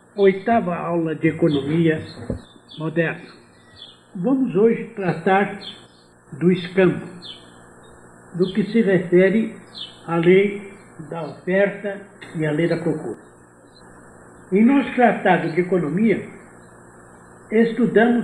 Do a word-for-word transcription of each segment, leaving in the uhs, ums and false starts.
Oitava aula de economia moderna. Vamos hoje tratar do escambo, do que se refere à lei da oferta e à lei da procura. Em nosso tratado de economia, estudamos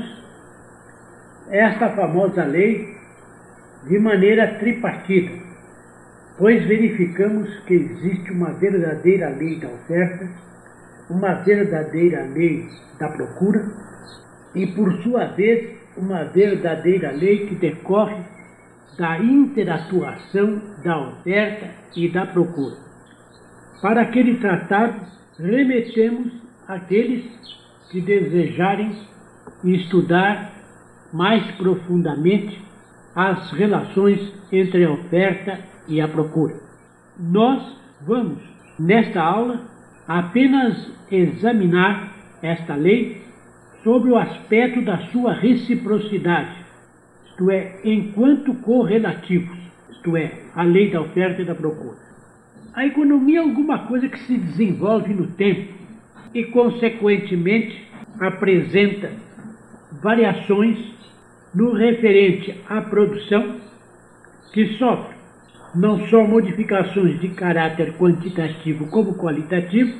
esta famosa lei de maneira tripartida, pois verificamos que existe uma verdadeira lei da oferta, uma verdadeira lei da procura e, por sua vez, uma verdadeira lei que decorre da interatuação da oferta e da procura. Para aquele tratado, remetemos àqueles que desejarem estudar mais profundamente as relações entre a oferta e a procura. Nós vamos, nesta aula, apenas examinar esta lei sobre o aspecto da sua reciprocidade, isto é, enquanto correlativos, isto é, a lei da oferta e da procura. A economia é alguma coisa que se desenvolve no tempo e, consequentemente, apresenta variações no referente à produção, que sofre não só modificações de caráter quantitativo como qualitativo,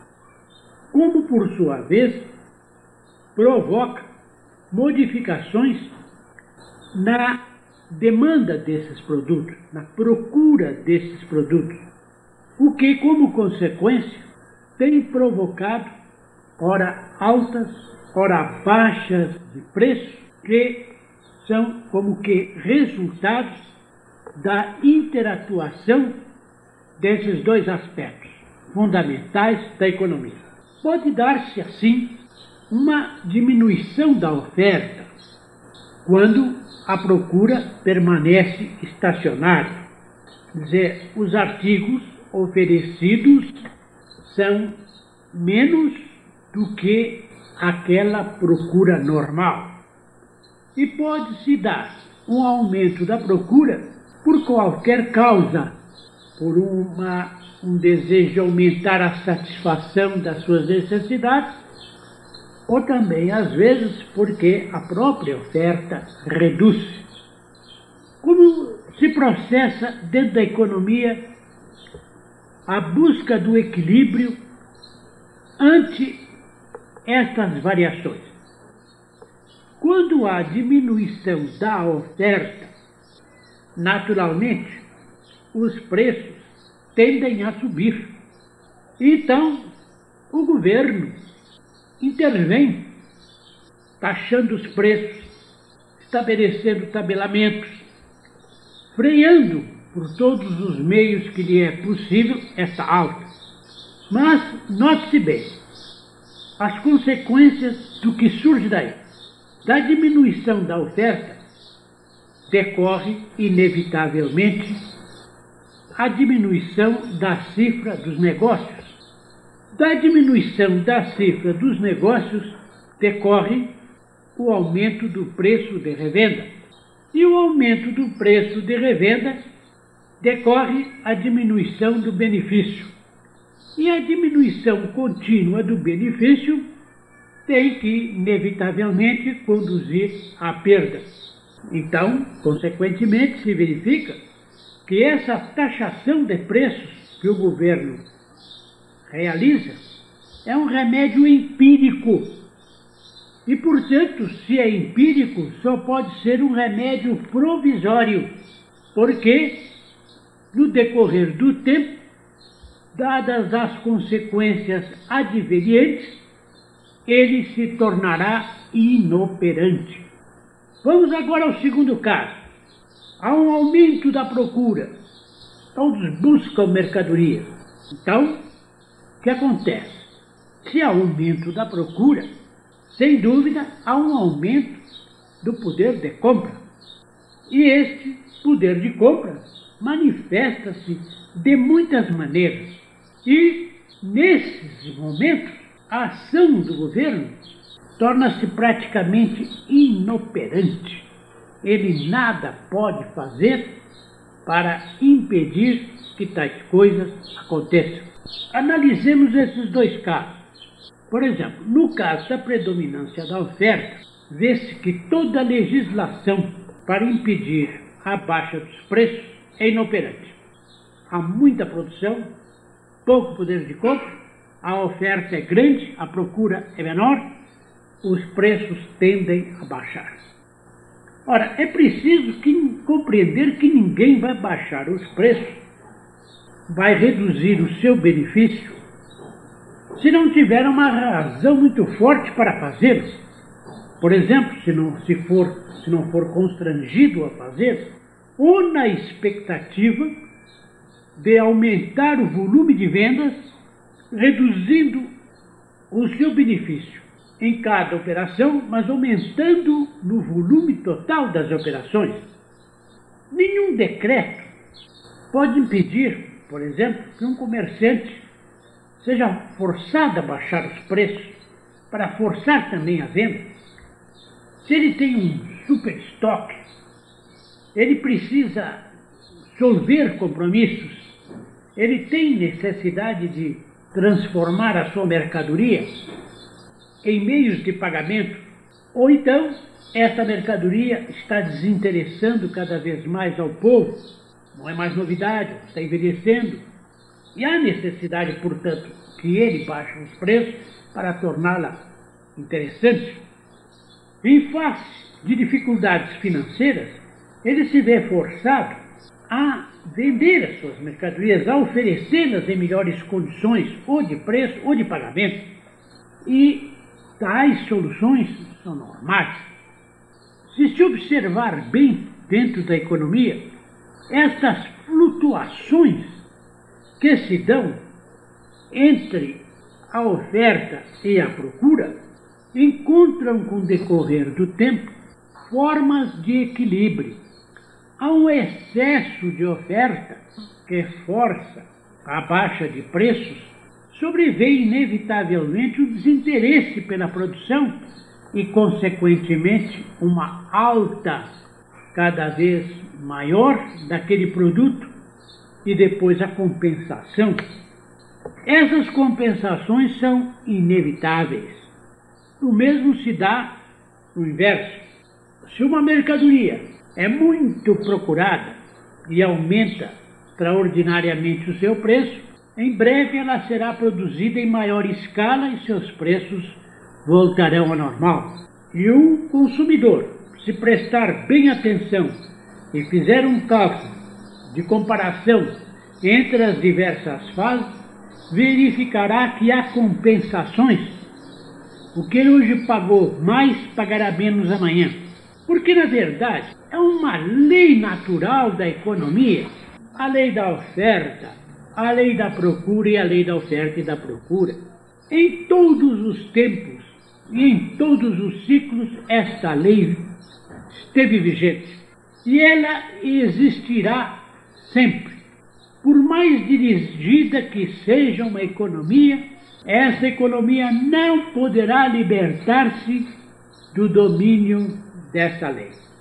como, por sua vez, provoca modificações na demanda desses produtos, na procura desses produtos, o que, como consequência, tem provocado ora altas, ora baixas de preço, que são como que resultados da interatuação desses dois aspectos fundamentais da economia. Pode dar-se, assim, uma diminuição da oferta quando a procura permanece estacionária. Quer dizer, os artigos oferecidos são menos do que aquela procura normal. E pode-se dar um aumento da procura por qualquer causa, por uma, um desejo de aumentar a satisfação das suas necessidades, ou também, às vezes, porque a própria oferta reduz. Como se processa dentro da economia a busca do equilíbrio ante estas variações? Quando há diminuição da oferta, naturalmente, os preços tendem a subir. Então, o governo intervém, taxando os preços, estabelecendo tabelamentos, freando por todos os meios que lhe é possível essa alta. Mas, note-se bem, as consequências do que surge daí. Da diminuição da oferta, decorre, inevitavelmente, a diminuição da cifra dos negócios. Da diminuição da cifra dos negócios, decorre o aumento do preço de revenda. E o aumento do preço de revenda decorre a diminuição do benefício. E a diminuição contínua do benefício tem que, inevitavelmente, conduzir à perda. Então, consequentemente, se verifica que essa taxação de preços que o governo realiza é um remédio empírico. E, portanto, se é empírico, só pode ser um remédio provisório, porque, no decorrer do tempo, dadas as consequências advenientes, ele se tornará inoperante. Vamos agora ao segundo caso. Há um aumento da procura. Todos buscam mercadoria. Então, o que acontece? Se há aumento da procura, sem dúvida, há um aumento do poder de compra. E este poder de compra manifesta-se de muitas maneiras. E, nesses momentos, a ação do governo torna-se praticamente inoperante. Ele nada pode fazer para impedir que tais coisas aconteçam. Analisemos esses dois casos. Por exemplo, no caso da predominância da oferta, vê-se que toda legislação para impedir a baixa dos preços é inoperante. Há muita produção, pouco poder de compra, a oferta é grande, a procura é menor, os preços tendem a baixar. Ora, é preciso que, compreender que ninguém vai baixar os preços, vai reduzir o seu benefício, se não tiver uma razão muito forte para fazê-lo. Por exemplo, se não, se for, se não for constrangido a fazer, ou na expectativa de aumentar o volume de vendas, reduzindo o seu benefício em cada operação, mas aumentando no volume total das operações. Nenhum decreto pode impedir, por exemplo, que um comerciante seja forçado a baixar os preços para forçar também a venda. Se ele tem um super estoque, ele precisa solver compromissos, ele tem necessidade de transformar a sua mercadoria em meios de pagamento, ou então essa mercadoria está desinteressando cada vez mais ao povo, não é mais novidade, está envelhecendo, e há necessidade, portanto, que ele baixe os preços para torná-la interessante. Em face de dificuldades financeiras, ele se vê forçado a vender as suas mercadorias, a oferecê-las em melhores condições, ou de preço ou de pagamento. E tais soluções são normais. Se se observar bem dentro da economia, estas flutuações que se dão entre a oferta e a procura encontram com o decorrer do tempo formas de equilíbrio. Há um excesso de oferta que força a baixa de preços, sobrevém inevitavelmente o desinteresse pela produção e, consequentemente, uma alta cada vez maior daquele produto e depois a compensação. Essas compensações são inevitáveis. O mesmo se dá no inverso. Se uma mercadoria é muito procurada e aumenta extraordinariamente o seu preço, em breve ela será produzida em maior escala e seus preços voltarão ao normal. E o consumidor, se prestar bem atenção e fizer um cálculo de comparação entre as diversas fases, verificará que há compensações. O que hoje pagou mais, pagará menos amanhã. Porque, na verdade, é uma lei natural da economia, a lei da oferta, a lei da procura e a lei da oferta e da procura. Em todos os tempos e em todos os ciclos, esta lei esteve vigente. E ela existirá sempre. Por mais dirigida que seja uma economia, essa economia não poderá libertar-se do domínio dessa lei.